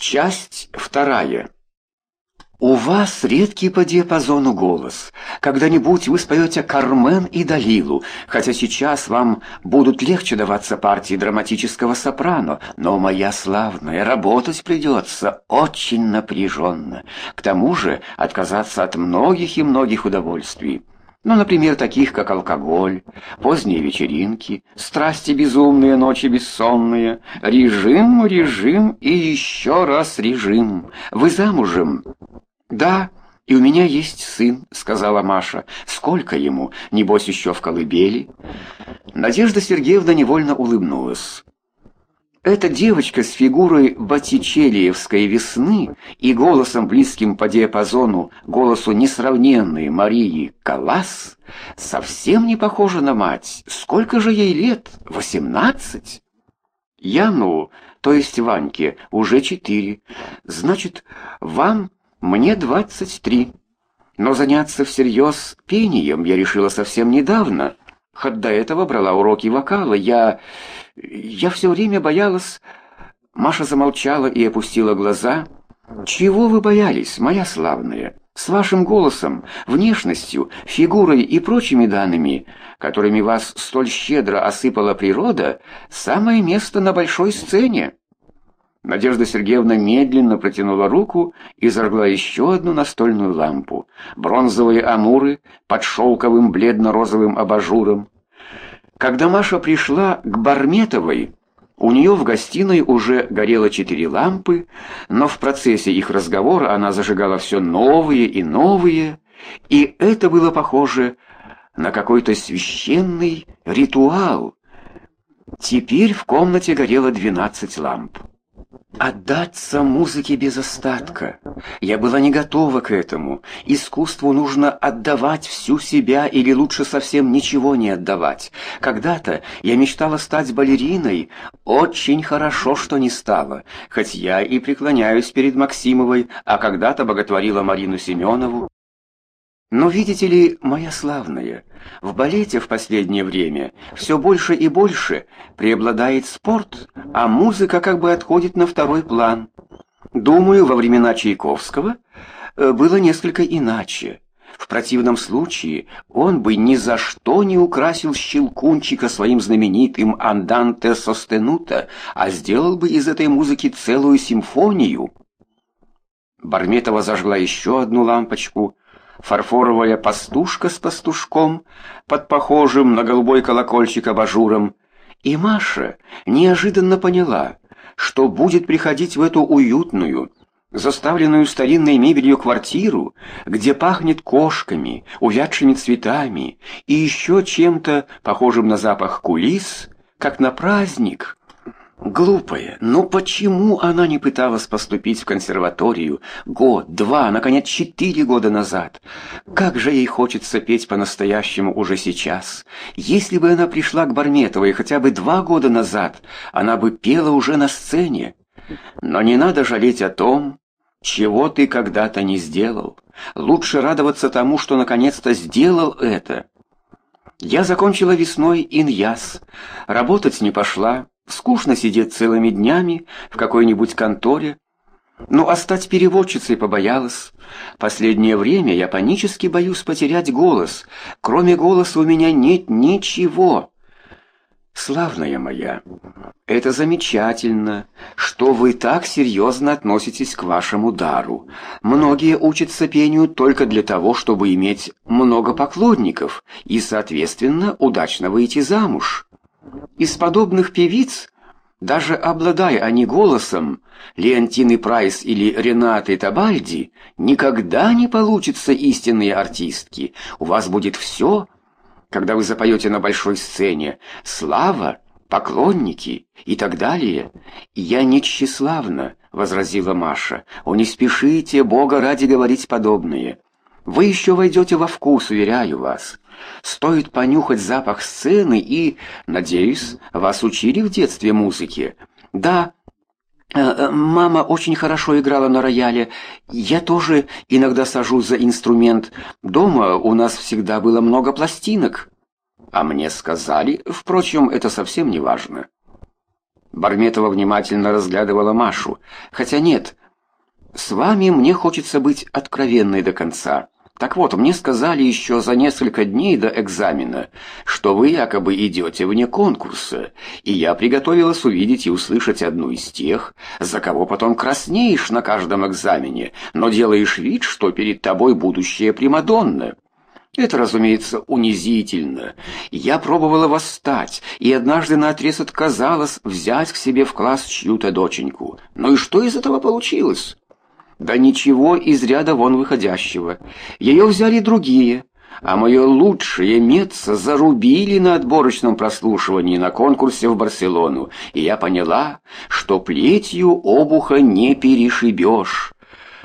Часть вторая. У вас редкий по диапазону голос. Когда-нибудь вы споете «Кармен» и «Далилу», хотя сейчас вам будут легче даваться партии драматического сопрано, но, моя славная, работать придется очень напряженно. К тому же отказаться от многих и многих удовольствий. Ну, например, таких, как алкоголь, поздние вечеринки, страсти безумные, ночи бессонные, режим и еще раз режим. Вы замужем? Да, и у меня есть сын, сказала Маша. Сколько ему? Небось, еще в колыбели? Надежда Сергеевна невольно улыбнулась. Эта девочка с фигурой боттичеллиевской весны и голосом, близким по диапазону голосу несравненной Марии Каллас, совсем не похожа на мать. Сколько же ей лет? 18? Яну, то есть Ваньке, уже 4. Значит, вам, мне 23. Но заняться всерьез пением я решила совсем недавно. Хоть до этого брала уроки вокала. Я все время боялась. Маша замолчала и опустила глаза. Чего вы боялись, моя славная? С вашим голосом, внешностью, фигурой и прочими данными, которыми вас столь щедро осыпала природа, самое место на большой сцене. Надежда Сергеевна медленно протянула руку и зажгла еще одну настольную лампу. Бронзовые амуры под шелковым бледно-розовым абажуром. Когда Маша пришла к Барметовой, у нее в гостиной уже горело 4 лампы, но в процессе их разговора она зажигала все новые и новые, и это было похоже на какой-то священный ритуал. Теперь в комнате горело 12 ламп. Отдаться музыке без остатка. Я была не готова к этому. Искусству нужно отдавать всю себя или лучше совсем ничего не отдавать. Когда-то я мечтала стать балериной. Очень хорошо, что не стала. Хоть я и преклоняюсь перед Максимовой, а когда-то боготворила Марину Семенову. Но видите ли, моя славная, в балете в последнее время все больше и больше преобладает спорт, а музыка как бы отходит на второй план. Думаю, во времена Чайковского было несколько иначе. В противном случае он бы ни за что не украсил Щелкунчика своим знаменитым «Анданте состенуто», а сделал бы из этой музыки целую симфонию. Барметова зажгла еще одну лампочку. Фарфоровая пастушка с пастушком под похожим на голубой колокольчик абажуром, и Маша неожиданно поняла, что будет приходить в эту уютную, заставленную старинной мебелью квартиру, где пахнет кошками, увядшими цветами и еще чем-то похожим на запах кулис, как на праздник. Глупая, но почему она не пыталась поступить в консерваторию год, 2, наконец 4 года назад? Как же ей хочется петь по-настоящему уже сейчас. Если бы она пришла к Барметовой хотя бы 2 года назад, она бы пела уже на сцене. Но не надо жалеть о том, чего ты когда-то не сделал. Лучше радоваться тому, что наконец-то сделал это. Я закончила весной иньяс, работать не пошла. Скучно сидеть целыми днями в какой-нибудь конторе. Ну, а стать переводчицей побоялась. Последнее время я панически боюсь потерять голос. Кроме голоса у меня нет ничего. Славная моя, это замечательно, что вы так серьезно относитесь к вашему дару. Многие учатся пению только для того, чтобы иметь много поклонников и, соответственно, удачно выйти замуж. Из подобных певиц, даже обладая они голосом Леонтины Прайс или Ренаты Табальди, никогда не получатся истинные артистки. У вас будет все, когда вы запоете на большой сцене: слава, поклонники и так далее. «Я не тщеславна», — возразила Маша. «О, не спешите, Бога ради, говорить подобное. Вы еще войдете во вкус, уверяю вас. Стоит понюхать запах сцены и, надеюсь, вас учили в детстве музыке. Да, мама очень хорошо играла на рояле. Я тоже иногда сажусь за инструмент. Дома у нас всегда было много пластинок. А мне сказали, впрочем, это совсем не важно». Барметова внимательно разглядывала Машу. «Хотя нет, с вами мне хочется быть откровенной до конца. Так вот, мне сказали еще за несколько дней до экзамена, что вы якобы идете вне конкурса, и я приготовилась увидеть и услышать одну из тех, за кого потом краснеешь на каждом экзамене, но делаешь вид, что перед тобой будущая примадонна. Это, разумеется, унизительно. Я пробовала восстать, и однажды наотрез отказалась взять к себе в класс чью-то доченьку. Ну и что из этого получилось? Да ничего из ряда вон выходящего. Ее взяли другие, а мое лучшее меццо зарубили на отборочном прослушивании на конкурсе в Барселону, и я поняла, что плетью обуха не перешибешь.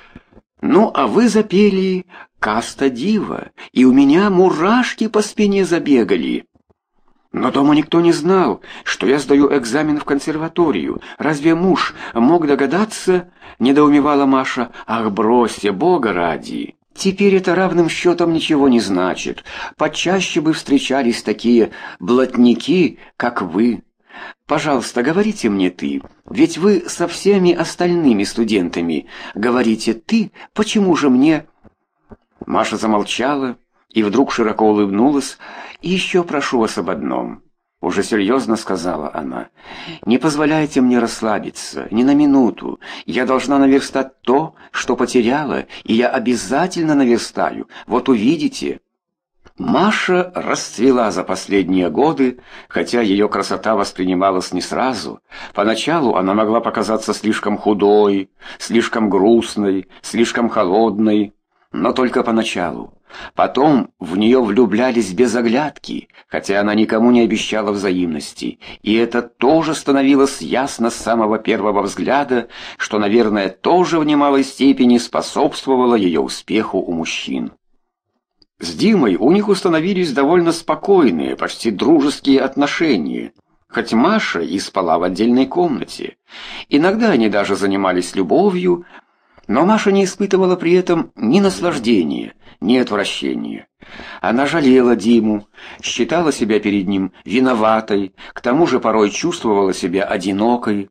Ну, а вы запели «Каста дива», и у меня мурашки по спине забегали. Но дома никто не знал, что я сдаю экзамен в консерваторию. Разве муж мог догадаться? Недоумевала Маша. Ах, бросьте, Бога ради. Теперь это равным счетом ничего не значит. Почаще бы встречались такие блатники, как вы. Пожалуйста, говорите мне «ты», ведь вы со всеми остальными студентами говорите «ты», почему же мне...» Маша замолчала и вдруг широко улыбнулась. «И еще прошу вас об одном», — уже серьезно сказала она. «Не позволяйте мне расслабиться, ни на минуту. Я должна наверстать то, что потеряла, и я обязательно наверстаю. Вот увидите». Маша расцвела за последние годы, хотя ее красота воспринималась не сразу. Поначалу она могла показаться слишком худой, слишком грустной, слишком холодной, но только поначалу. Потом в нее влюблялись без оглядки, хотя она никому не обещала взаимности, и это тоже становилось ясно с самого первого взгляда, что, наверное, тоже в немалой степени способствовало ее успеху у мужчин. С Димой у них установились довольно спокойные, почти дружеские отношения, хоть Маша и спала в отдельной комнате. Иногда они даже занимались любовью, но Маша не испытывала при этом ни наслаждения, ни отвращения. Она жалела Диму, считала себя перед ним виноватой, к тому же порой чувствовала себя одинокой.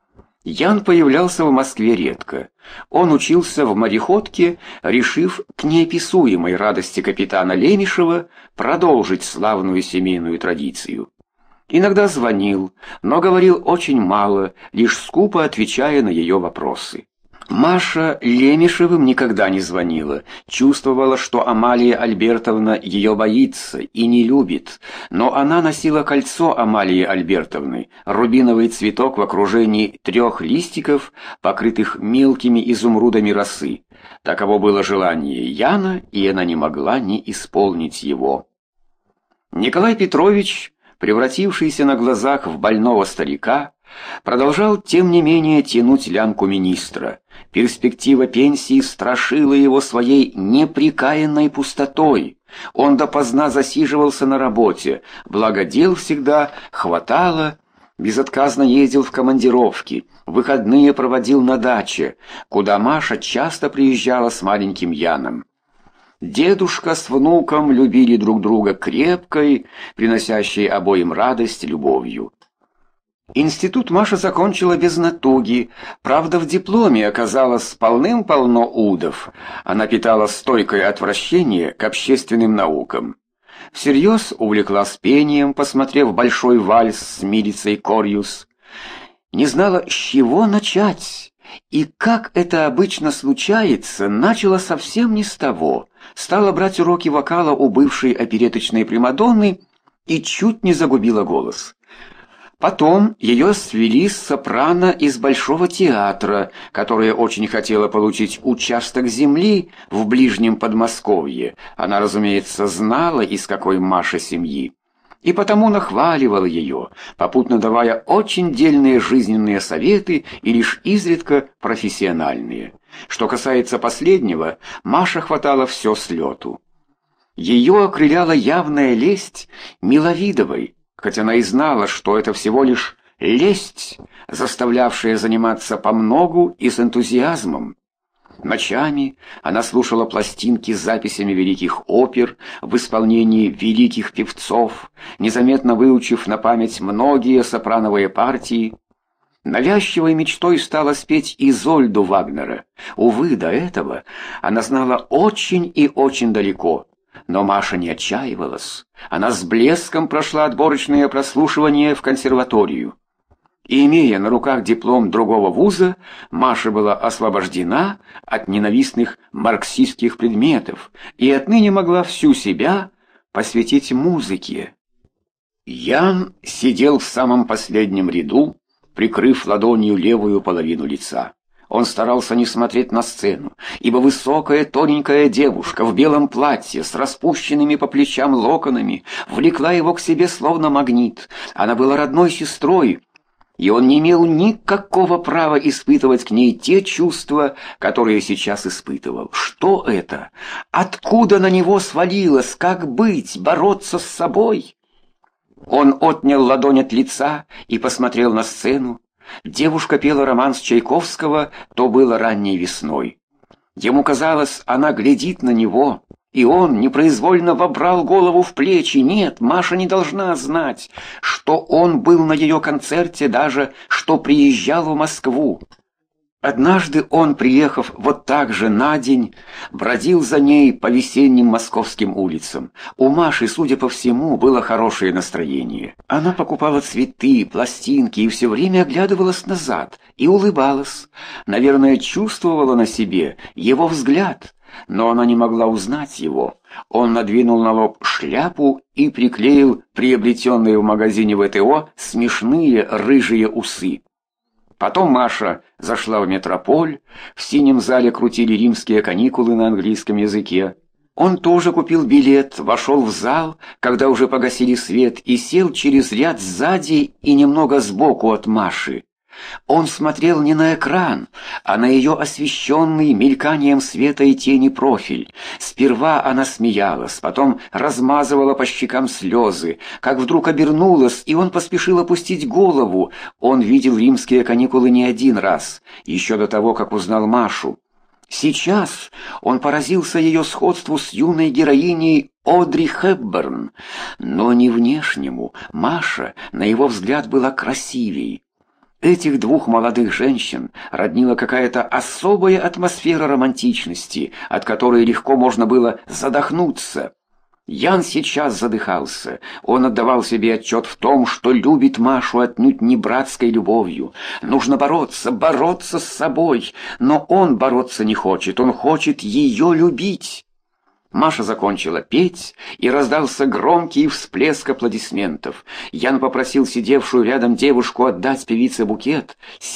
Ян появлялся в Москве редко. Он учился в мореходке, решив к неописуемой радости капитана Лемешева продолжить славную семейную традицию. Иногда звонил, но говорил очень мало, лишь скупо отвечая на ее вопросы. Маша Лемешевым никогда не звонила, чувствовала, что Амалия Альбертовна ее боится и не любит, но она носила кольцо Амалии Альбертовны, рубиновый цветок в окружении 3 листиков, покрытых мелкими изумрудами росы. Таково было желание Яна, и она не могла не исполнить его. Николай Петрович, превратившийся на глазах в больного старика, продолжал, тем не менее, тянуть лямку министра. Перспектива пенсии страшила его своей непрекаянной пустотой. Он допоздна засиживался на работе, благо дел всегда хватало, безотказно ездил в командировки, выходные проводил на даче, куда Маша часто приезжала с маленьким Яном. Дедушка с внуком любили друг друга крепкой, приносящей обоим радость любовью. Институт Маша закончила без натуги, правда, в дипломе оказалось полным-полно удов. Она питала стойкое отвращение к общественным наукам. Всерьез увлеклась пением, посмотрев большой вальс с Милицей Корьюс. Не знала, с чего начать, и, как это обычно случается, начала совсем не с того. Стала брать уроки вокала у бывшей опереточной примадонны и чуть не загубила голос. Потом ее свели с сопрано из Большого театра, которая очень хотела получить участок земли в ближнем Подмосковье. Она, разумеется, знала, из какой Маша семьи, и потому нахваливала ее, попутно давая очень дельные жизненные советы и лишь изредка профессиональные. Что касается последнего, Маша хватала все с лету. Ее окрыляла явная лесть Миловидовой, хоть она и знала, что это всего лишь лесть, заставлявшая заниматься помногу и с энтузиазмом. Ночами она слушала пластинки с записями великих опер в исполнении великих певцов, незаметно выучив на память многие сопрановые партии. Навязчивой мечтой стала спеть Изольду Вагнера. Увы, до этого она знала очень и очень далеко. Но Маша не отчаивалась. Она с блеском прошла отборочное прослушивание в консерваторию. И, имея на руках диплом другого вуза, Маша была освобождена от ненавистных марксистских предметов и отныне могла всю себя посвятить музыке. Ян сидел в самом последнем ряду, прикрыв ладонью левую половину лица. Он старался не смотреть на сцену, ибо высокая тоненькая девушка в белом платье с распущенными по плечам локонами влекла его к себе словно магнит. Она была родной сестрой, и он не имел никакого права испытывать к ней те чувства, которые сейчас испытывал. Что это? Откуда на него свалилось? Как быть? Бороться с собой? Он отнял ладонь от лица и посмотрел на сцену. Девушка пела романс Чайковского «То было ранней весной». Ему казалось, она глядит на него, и он непроизвольно вобрал голову в плечи. Нет, Маша не должна знать, что он был на ее концерте, даже что приезжал в Москву. Однажды он, приехав вот так же на день, бродил за ней по весенним московским улицам. У Маши, судя по всему, было хорошее настроение. Она покупала цветы, пластинки и все время оглядывалась назад и улыбалась. Наверное, чувствовала на себе его взгляд, но она не могла узнать его. Он надвинул на лоб шляпу и приклеил приобретенные в магазине ВТО смешные рыжие усы. Потом Маша зашла в метрополь, в синем зале крутили римские каникулы на английском языке. Он тоже купил билет, вошел в зал, когда уже погасили свет, и сел через ряд сзади и немного сбоку от Маши. Он смотрел не на экран, а на ее освещенный мельканием света и тени профиль. Сперва она смеялась, потом размазывала по щекам слезы, как вдруг обернулась, и он поспешил опустить голову. Он видел римские каникулы не один раз, еще до того, как узнал Машу. Сейчас он поразился ее сходству с юной героиней Одри Хепберн, но не внешнему. Маша, на его взгляд, была красивей. Этих двух молодых женщин роднила какая-то особая атмосфера романтичности, от которой легко можно было задохнуться. Ян сейчас задыхался. Он отдавал себе отчет в том, что любит Машу отнюдь не братской любовью. Нужно бороться, бороться с собой. Но он бороться не хочет, он хочет ее любить. Маша закончила петь, и раздался громкий всплеск аплодисментов. Ян попросил сидевшую рядом девушку отдать певице букет,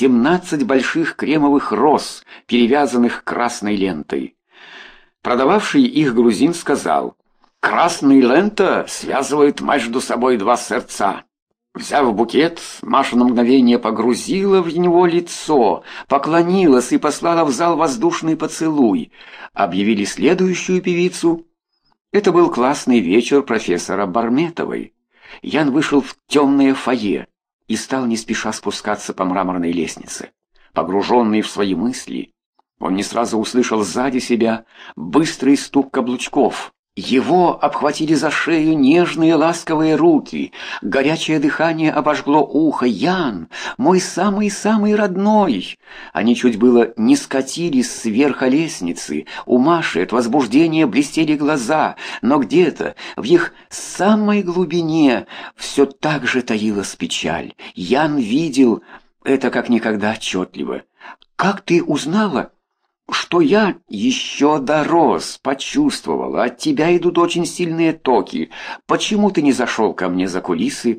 17 больших кремовых роз, перевязанных красной лентой. Продававший их грузин сказал: «Красная лента связывает между собой два сердца». Взяв букет, Маша на мгновение погрузила в него лицо, поклонилась и послала в зал воздушный поцелуй. Объявили следующую певицу. Это был классный вечер профессора Барметовой. Ян вышел в темное фойе и стал не спеша спускаться по мраморной лестнице. Погруженный в свои мысли, он не сразу услышал сзади себя быстрый стук каблучков. Его обхватили за шею нежные ласковые руки, горячее дыхание обожгло ухо. «Ян, мой самый-самый родной!» Они чуть было не скатились с верха лестницы. У Маши от возбуждения блестели глаза, но где-то в их самой глубине все так же таилась печаль. Ян видел это как никогда отчетливо. «Как ты узнала, что я еще дорос, почувствовала, от тебя идут очень сильные токи? Почему ты не зашел ко мне за кулисы?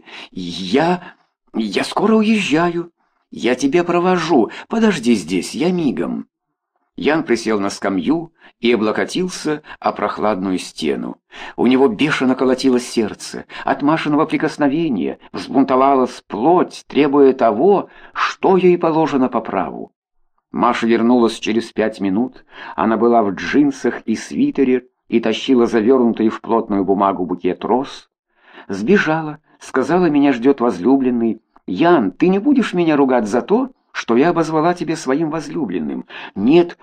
Я скоро уезжаю. Я тебя провожу. Подожди здесь, я мигом». Ян присел на скамью и облокотился о прохладную стену. У него бешено колотилось сердце. От Машиного прикосновения взбунтовалась плоть, требуя того, что ей положено по праву. Маша вернулась через 5 минут. Она была в джинсах и свитере и тащила завернутый в плотную бумагу букет роз. Сбежала, сказала, меня ждет возлюбленный. «Ян, ты не будешь меня ругать за то, что я обозвала тебя своим возлюбленным?» «Нет,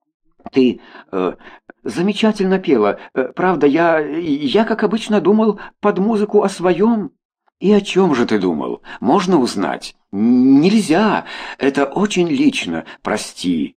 ты замечательно пела. Правда, я, как обычно, думал под музыку о своем». «И о чем же ты думал? Можно узнать?» «Нельзя! Это очень лично, прости».